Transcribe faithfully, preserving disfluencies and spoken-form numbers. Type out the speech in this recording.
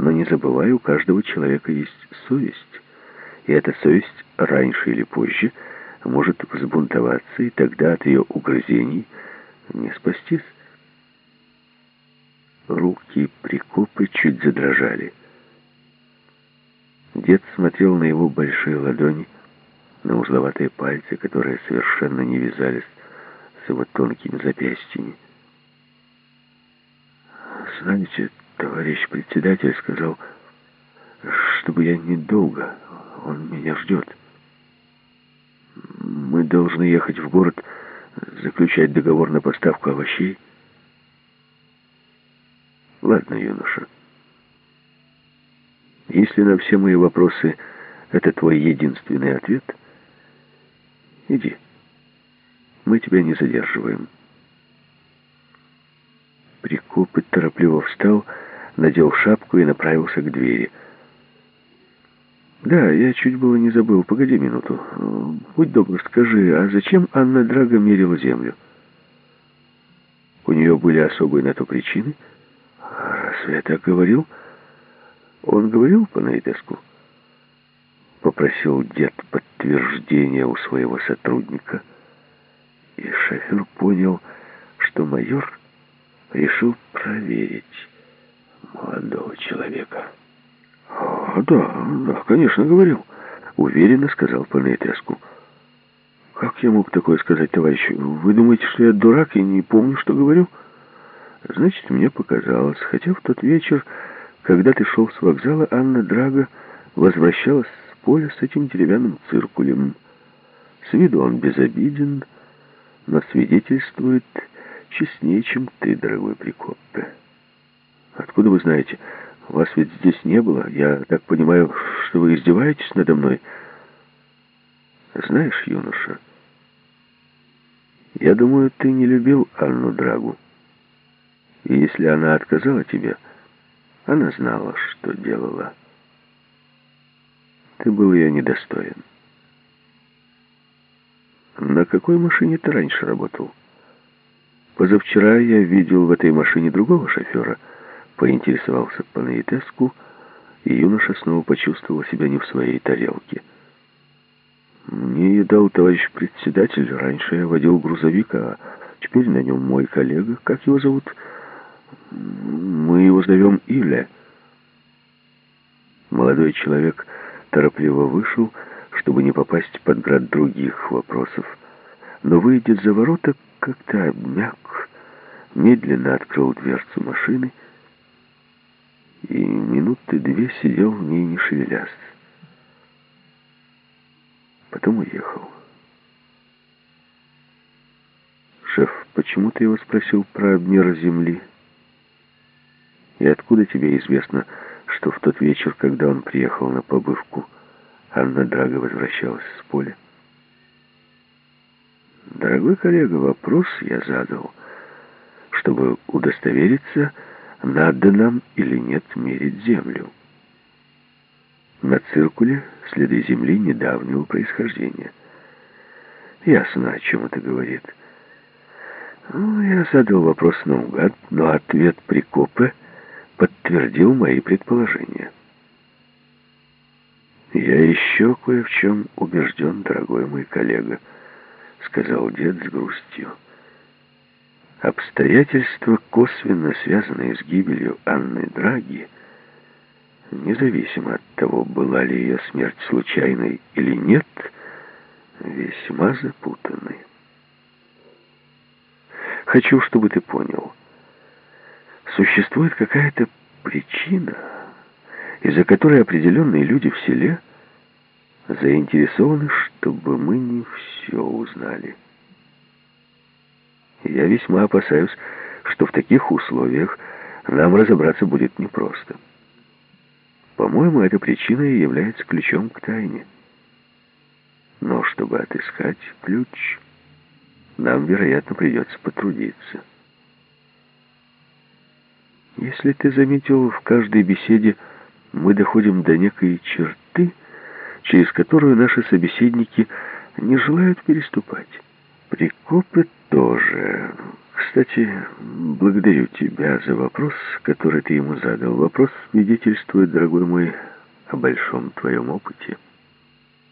Но не забывай, у каждого человека есть совесть. И эта совесть раньше или позже может взбунтоваться, и тогда от ее угрызений не спастись. Руки Прикопы чуть задрожали. Дед смотрел на его большие ладони, на узловатые пальцы, которые совершенно не вязались с его тонкими запястьями. «Знаете, товарищ председатель сказал, чтобы я недолго, он меня ждет. Мы должны ехать в город, заключать договор на поставку овощей». «Ладно, юноша. Если на все мои вопросы это твой единственный ответ, иди. Мы тебя не задерживаем». Прикопы торопливо встал, надел шапку и направился к двери. «Да, я чуть было не забыл. Погоди минуту. Будь добр, скажи, а зачем Анна Драго мерила землю? У нее были особые на то причины? Разве я так говорил?» «Он говорил по-наитеску?» Попросил дед подтверждения у своего сотрудника. И шофер понял, что майор решил проверить молодого человека. «А, да, да, конечно, говорил», — уверенно сказал по-наитеску. «Как я мог такое сказать, товарищ? Вы думаете, что я дурак и не помню, что говорю?» «Значит, мне показалось. Хотя в тот вечер, когда ты шел с вокзала, Анна Драго возвращалась с поля с этим деревянным циркулем. С виду он безобиден, но свидетельствует честнее, чем ты, дорогой Прикопе. Откуда вы знаете? Вас ведь здесь не было. Я так понимаю, что вы издеваетесь надо мной. Знаешь, юноша, я думаю, ты не любил Анну Драгу. И если она отказала тебе, она знала, что делала. Ты был ее недостоин. На какой машине ты раньше работал? Позавчера я видел в этой машине другого шофера. Поинтересовался по-наитеску, и юноша снова почувствовал себя не в своей тарелке. Мне ее дал товарищ председатель. Раньше я водил грузовик, а теперь на нем мой коллега. Как его зовут? Мы его зовем Иля. Молодой человек торопливо вышел, чтобы не попасть под град других вопросов, но, выйдя за ворота, как-то обмяк, медленно открыл дверцу машины и минуты две сидел в ней, не шевелясь. Потом уехал. «Шеф, почему ты его спросил про обмер земли? И откуда тебе известно, что в тот вечер, когда он приехал на побывку, Анна Драго возвращалась с поля?» «Дорогой коллега, вопрос я задал, чтобы удостовериться, надо нам или нет мерить землю. На циркуле следы земли недавнего происхождения. Ясно, о чем это говорит. Ну, я задал вопрос наугад, но ответ Прикопе подтвердил мои предположения. «Я еще кое в чем убежден, дорогой мой коллега», — сказал дед с грустью. «Обстоятельства, косвенно связанные с гибелью Анны Драги, независимо от того, была ли ее смерть случайной или нет, весьма запутаны. Хочу, чтобы ты понял, существует какая-то причина, из-за которой определенные люди в селе заинтересованы, чтобы мы не все узнали. Я весьма опасаюсь, что в таких условиях нам разобраться будет непросто. По-моему, эта причина и является ключом к тайне. Но чтобы отыскать ключ, нам, вероятно, придется потрудиться. Если ты заметил, в каждой беседе мы доходим до некой черты, через которую наши собеседники не желают переступать. Прикопе тоже, к Кстати, благодарю тебя за вопрос, который ты ему задал. Вопрос свидетельствует, дорогой мой, о большом твоем опыте.